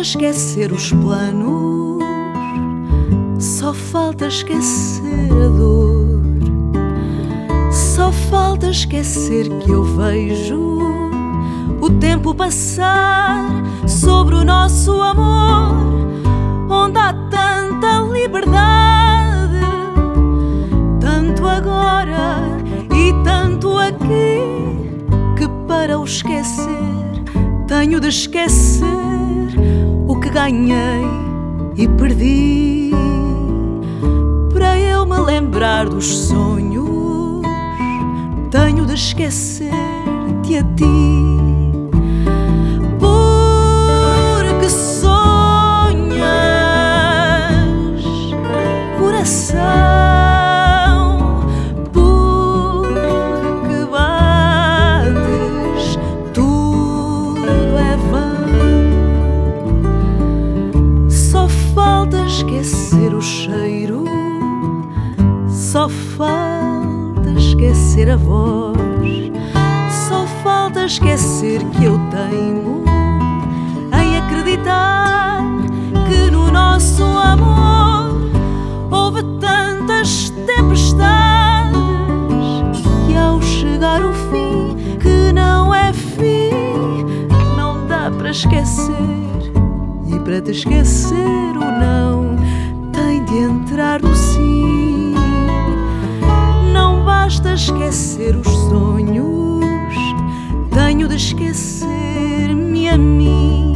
esquecer os planos, só falta esquecer a dor. Só falta esquecer que eu vejo o tempo passar sobre o nosso amor, onde há tanta liberdade, tanto agora e tanto aqui, que para o esquecer tenho de esquecer o que ganhei e perdi. Para eu me lembrar dos sonhos, tenho de esquecer-te a ti. Porque sonhas, coração, porque bates, tudo é vão. Só falta esquecer o cheiro, só falta esquecer a voz, só falta esquecer que eu teimo em acreditar que no nosso amor houve tantas tempestades, que ao chegar o fim, que não é fim, não dá para esquecer. E para te esquecer o não tem de entrar no sim. Não basta esquecer os sonhos, tenho de esquecer-me a mim.